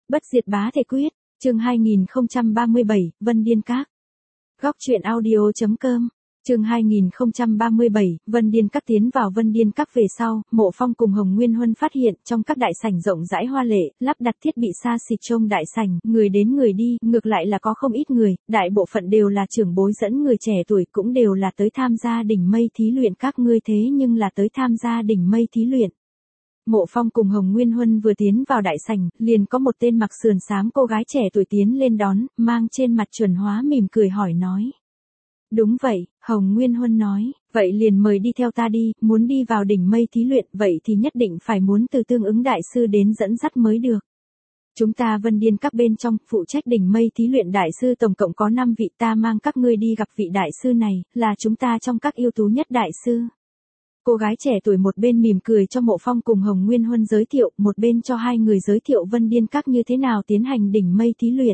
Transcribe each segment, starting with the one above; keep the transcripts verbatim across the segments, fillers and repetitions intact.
Bất diệt bá thể quyết, chương hai nghìn không trăm ba mươi bảy, Vân Điên Các. Góc truyện audio.com, chương hai nghìn không trăm ba mươi bảy, Vân Điên Các. Tiến vào Vân Điên Các về sau, Mộ Phong cùng Hồng Nguyên Huân phát hiện trong các đại sảnh rộng rãi hoa lệ, lắp đặt thiết bị xa xịt trông đại sảnh, người đến người đi, ngược lại là có không ít người, đại bộ phận đều là trưởng bối dẫn người trẻ tuổi, cũng đều là tới tham gia đỉnh mây thí luyện. Các ngươi thế nhưng là tới tham gia đỉnh mây thí luyện. Mộ Phong cùng Hồng Nguyên Huân vừa tiến vào đại sảnh, liền có một tên mặc sườn xám cô gái trẻ tuổi tiến lên đón, mang trên mặt chuẩn hóa mỉm cười hỏi nói. Đúng vậy, Hồng Nguyên Huân nói, vậy liền mời đi theo ta đi, muốn đi vào đỉnh mây thí luyện, vậy thì nhất định phải muốn từ tương ứng đại sư đến dẫn dắt mới được. Chúng ta Vân Điên Các bên trong, phụ trách đỉnh mây thí luyện đại sư tổng cộng có năm vị, ta mang các ngươi đi gặp vị đại sư này, là chúng ta trong các ưu tú nhất đại sư. Cô gái trẻ tuổi một bên mỉm cười cho Mộ Phong cùng Hồng Nguyên Huân giới thiệu, một bên cho hai người giới thiệu Vân Điên Các như thế nào tiến hành đỉnh mây thí luyện.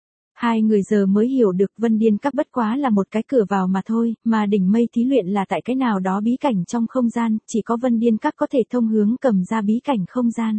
Hai người giờ mới hiểu được Vân Điên Các bất quá là một cái cửa vào mà thôi, mà đỉnh mây thí luyện là tại cái nào đó bí cảnh trong không gian, chỉ có Vân Điên Các có thể thông hướng cầm ra bí cảnh không gian.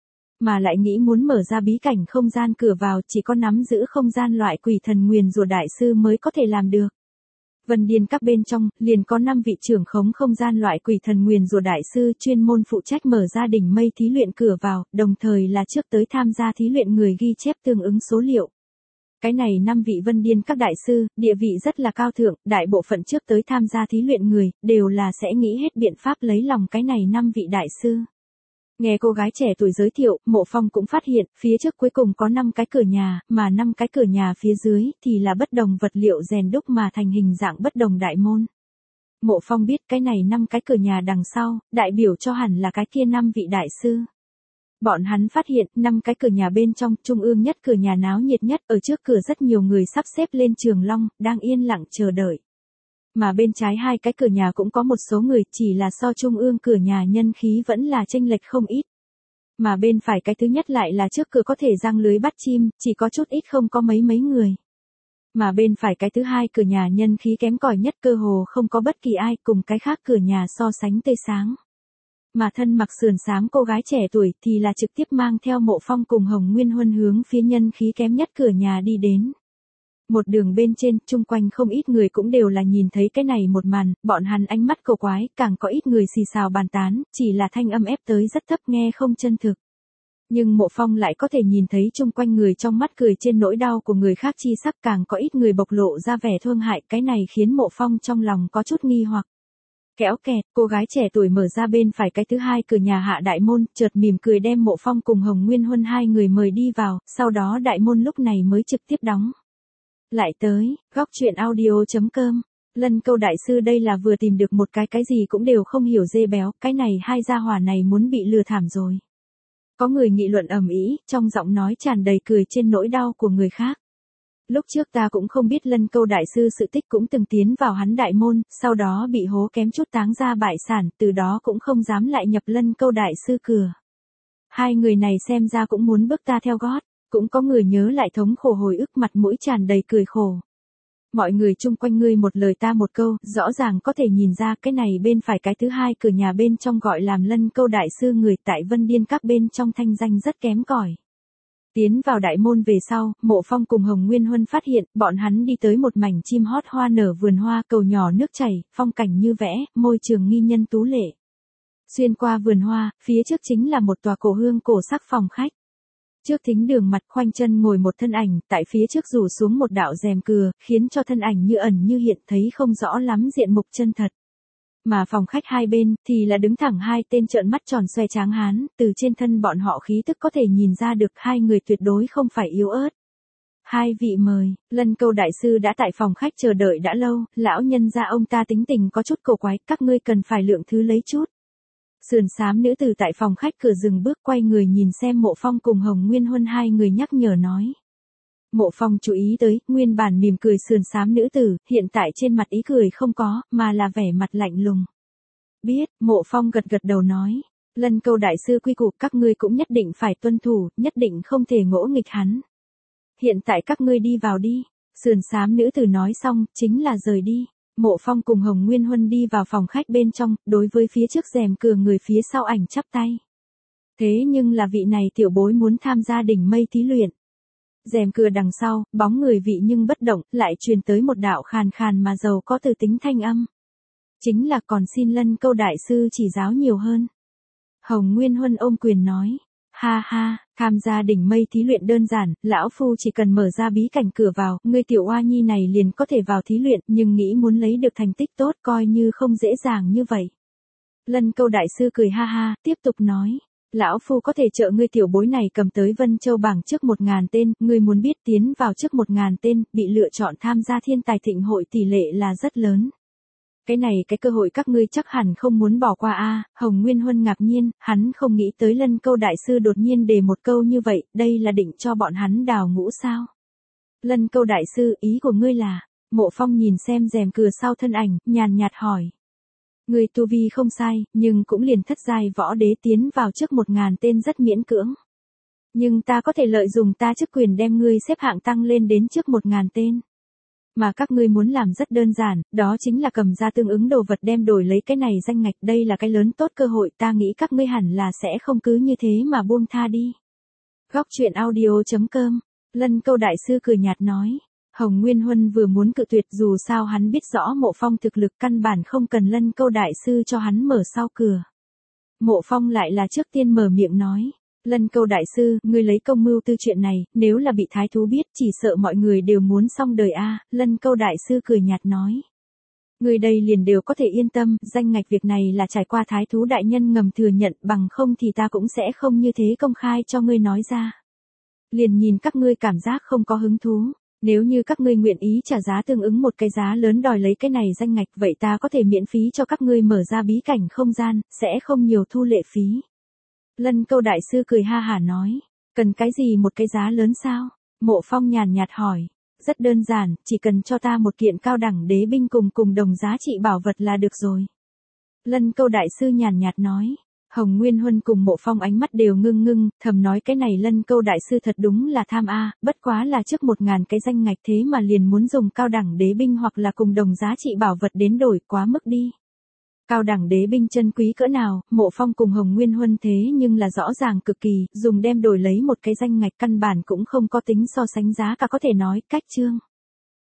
Mà lại nghĩ muốn mở ra bí cảnh không gian cửa vào, chỉ có nắm giữ không gian loại quỷ thần nguyền rủa đại sư mới có thể làm được. Vân Điên Các bên trong, liền có năm vị trưởng khống không gian loại quỷ thần nguyền rủa đại sư chuyên môn phụ trách mở ra đỉnh mây thí luyện cửa vào, đồng thời là trước tới tham gia thí luyện người ghi chép tương ứng số liệu. Cái này năm vị Vân Điên Các đại sư, địa vị rất là cao thượng, đại bộ phận trước tới tham gia thí luyện người, đều là sẽ nghĩ hết biện pháp lấy lòng cái này năm vị đại sư. Nghe cô gái trẻ tuổi giới thiệu, Mộ Phong cũng phát hiện, phía trước cuối cùng có năm cái cửa nhà, mà năm cái cửa nhà phía dưới, thì là bất đồng vật liệu rèn đúc mà thành hình dạng bất đồng đại môn. Mộ Phong biết cái này năm cái cửa nhà đằng sau, đại biểu cho hẳn là cái kia năm vị đại sư. Bọn hắn phát hiện, năm cái cửa nhà bên trong, trung ương nhất cửa nhà náo nhiệt nhất, ở trước cửa rất nhiều người sắp xếp lên trường long, đang yên lặng chờ đợi. Mà bên trái hai cái cửa nhà cũng có một số người, chỉ là so trung ương cửa nhà nhân khí vẫn là chênh lệch không ít. Mà bên phải cái thứ nhất lại là trước cửa có thể giăng lưới bắt chim, chỉ có chút ít không có mấy mấy người. Mà bên phải cái thứ hai cửa nhà nhân khí kém cỏi nhất, cơ hồ không có bất kỳ ai, cùng cái khác cửa nhà so sánh tươi sáng. Mà thân mặc sườn xám cô gái trẻ tuổi thì là trực tiếp mang theo Mộ Phong cùng Hồng Nguyên Huân hướng phía nhân khí kém nhất cửa nhà đi đến. Một đường bên trên, chung quanh không ít người cũng đều là nhìn thấy cái này một màn, bọn hắn ánh mắt cầu quái, càng có ít người xì xào bàn tán, chỉ là thanh âm ép tới rất thấp nghe không chân thực. Nhưng Mộ Phong lại có thể nhìn thấy chung quanh người trong mắt cười trên nỗi đau của người khác chi sắc, càng có ít người bộc lộ ra vẻ thương hại, cái này khiến Mộ Phong trong lòng có chút nghi hoặc. Kéo kẹt, cô gái trẻ tuổi mở ra bên phải cái thứ hai cửa nhà hạ đại môn, chợt mỉm cười đem Mộ Phong cùng Hồng Nguyên Huân hai người mời đi vào, sau đó đại môn lúc này mới trực tiếp đóng. Lại tới, góc truyện audio.com, Lân Câu đại sư đây là vừa tìm được một cái cái gì cũng đều không hiểu dê béo, cái này hai gia hỏa này muốn bị lừa thảm rồi. Có người nghị luận ầm ĩ, trong giọng nói tràn đầy cười trên nỗi đau của người khác. Lúc trước ta cũng không biết Lân Câu đại sư sự tích cũng từng tiến vào hắn đại môn, sau đó bị hố kém chút táng ra bại sản, từ đó cũng không dám lại nhập Lân Câu đại sư cửa. Hai người này xem ra cũng muốn bước ta theo gót, cũng có người nhớ lại thống khổ hồi ức, mặt mũi tràn đầy cười khổ. Mọi người chung quanh ngươi một lời ta một câu, rõ ràng có thể nhìn ra cái này bên phải cái thứ hai cửa nhà bên trong gọi làm Lân Câu đại sư người tại Vân Điên Các bên trong thanh danh rất kém cỏi. Tiến vào đại môn về sau, Mộ Phong cùng Hồng Nguyên Huân phát hiện, bọn hắn đi tới một mảnh chim hót hoa nở vườn hoa, cầu nhỏ nước chảy, phong cảnh như vẽ, môi trường nghi nhân tú lệ. Xuyên qua vườn hoa, phía trước chính là một tòa cổ hương cổ sắc phòng khách. Trước thính đường mặt khoanh chân ngồi một thân ảnh, tại phía trước rủ xuống một đạo rèm cừa, khiến cho thân ảnh như ẩn như hiện, thấy không rõ lắm diện mục chân thật. Mà phòng khách hai bên, thì là đứng thẳng hai tên trợn mắt tròn xoe tráng hán, từ trên thân bọn họ khí tức có thể nhìn ra được hai người tuyệt đối không phải yếu ớt. Hai vị mời, Lân Câu đại sư đã tại phòng khách chờ đợi đã lâu, lão nhân gia ông ta tính tình có chút cổ quái, các ngươi cần phải lượng thứ lấy chút. Sườn xám nữ tử tại phòng khách cửa dừng bước quay người nhìn xem Mộ Phong cùng Hồng Nguyên Huân hai người nhắc nhở nói. Mộ Phong chú ý tới, nguyên bản mỉm cười sườn xám nữ tử, hiện tại trên mặt ý cười không có, mà là vẻ mặt lạnh lùng. Biết, Mộ Phong gật gật đầu nói. Lân Câu đại sư quy củ các ngươi cũng nhất định phải tuân thủ, nhất định không thể ngỗ nghịch hắn. Hiện tại các ngươi đi vào đi. Sườn xám nữ tử nói xong, chính là rời đi. Mộ Phong cùng Hồng Nguyên Huân đi vào phòng khách bên trong, đối với phía trước rèm cửa người phía sau ảnh chắp tay. Thế nhưng là vị này tiểu bối muốn tham gia đỉnh mây thí luyện. Rèm cửa đằng sau, bóng người vị nhưng bất động, lại truyền tới một đạo khàn khàn mà giàu có từ tính thanh âm. Chính là còn xin Lân Câu đại sư chỉ giáo nhiều hơn. Hồng Nguyên Huân ôm quyền nói. Ha ha, tham gia đỉnh mây thí luyện đơn giản, lão phu chỉ cần mở ra bí cảnh cửa vào, ngươi tiểu oa nhi này liền có thể vào thí luyện, nhưng nghĩ muốn lấy được thành tích tốt coi như không dễ dàng như vậy. Lân Câu đại sư cười ha ha, tiếp tục nói. Lão phu có thể trợ ngươi tiểu bối này cầm tới Vân Châu bảng trước một ngàn tên, ngươi muốn biết tiến vào trước một ngàn tên, bị lựa chọn tham gia thiên tài thịnh hội tỷ lệ là rất lớn. Cái này cái cơ hội các ngươi chắc hẳn không muốn bỏ qua a. Hồng Nguyên Huân ngạc nhiên, hắn không nghĩ tới Lân Câu đại sư đột nhiên đề một câu như vậy, đây là định cho bọn hắn đào ngũ sao? Lân Câu đại sư, ý của ngươi là? Mộ Phong nhìn xem rèm cửa sau thân ảnh, nhàn nhạt hỏi. Ngươi tu vi không sai, nhưng cũng liền thất giai võ đế tiến vào trước một ngàn tên rất miễn cưỡng. Nhưng ta có thể lợi dụng ta chức quyền đem ngươi xếp hạng tăng lên đến trước một ngàn tên. Mà các ngươi muốn làm rất đơn giản, đó chính là cầm ra tương ứng đồ vật đem đổi lấy cái này danh ngạch, đây là cái lớn tốt cơ hội, ta nghĩ các ngươi hẳn là sẽ không cứ như thế mà buông tha đi. Góc truyện audio chấm com, Lân Câu đại sư cười nhạt nói. Hồng Nguyên Huân vừa muốn cự tuyệt dù sao hắn biết rõ Mộ Phong thực lực căn bản không cần Lân Câu đại sư cho hắn mở sau cửa. Mộ Phong lại là trước tiên mở miệng nói. Lân Câu đại sư, ngươi lấy công mưu tư chuyện này, nếu là bị thái thú biết chỉ sợ mọi người đều muốn xong đời a. Lân Câu đại sư cười nhạt nói. Ngươi đây liền đều có thể yên tâm, danh ngạch việc này là trải qua thái thú đại nhân ngầm thừa nhận, bằng không thì ta cũng sẽ không như thế công khai cho ngươi nói ra. Liền nhìn các ngươi cảm giác không có hứng thú. Nếu như các ngươi nguyện ý trả giá tương ứng một cái giá lớn đòi lấy cái này danh ngạch, vậy ta có thể miễn phí cho các ngươi mở ra bí cảnh không gian, sẽ không nhiều thu lệ phí. Lân Câu đại sư cười ha hả nói, cần cái gì một cái giá lớn sao? Mộ Phong nhàn nhạt hỏi, rất đơn giản, chỉ cần cho ta một kiện cao đẳng đế binh cùng cùng đồng giá trị bảo vật là được rồi. Lân Câu đại sư nhàn nhạt nói. Hồng Nguyên Huân cùng Mộ Phong ánh mắt đều ngưng ngưng, thầm nói cái này Lân Câu đại sư thật đúng là tham a, bất quá là trước một ngàn cái danh ngạch thế mà liền muốn dùng cao đẳng đế binh hoặc là cùng đồng giá trị bảo vật đến đổi, quá mức đi. Cao đẳng đế binh chân quý cỡ nào, Mộ Phong cùng Hồng Nguyên Huân thế nhưng là rõ ràng cực kỳ, dùng đem đổi lấy một cái danh ngạch căn bản cũng không có tính so sánh giá cả, có thể nói cách chương.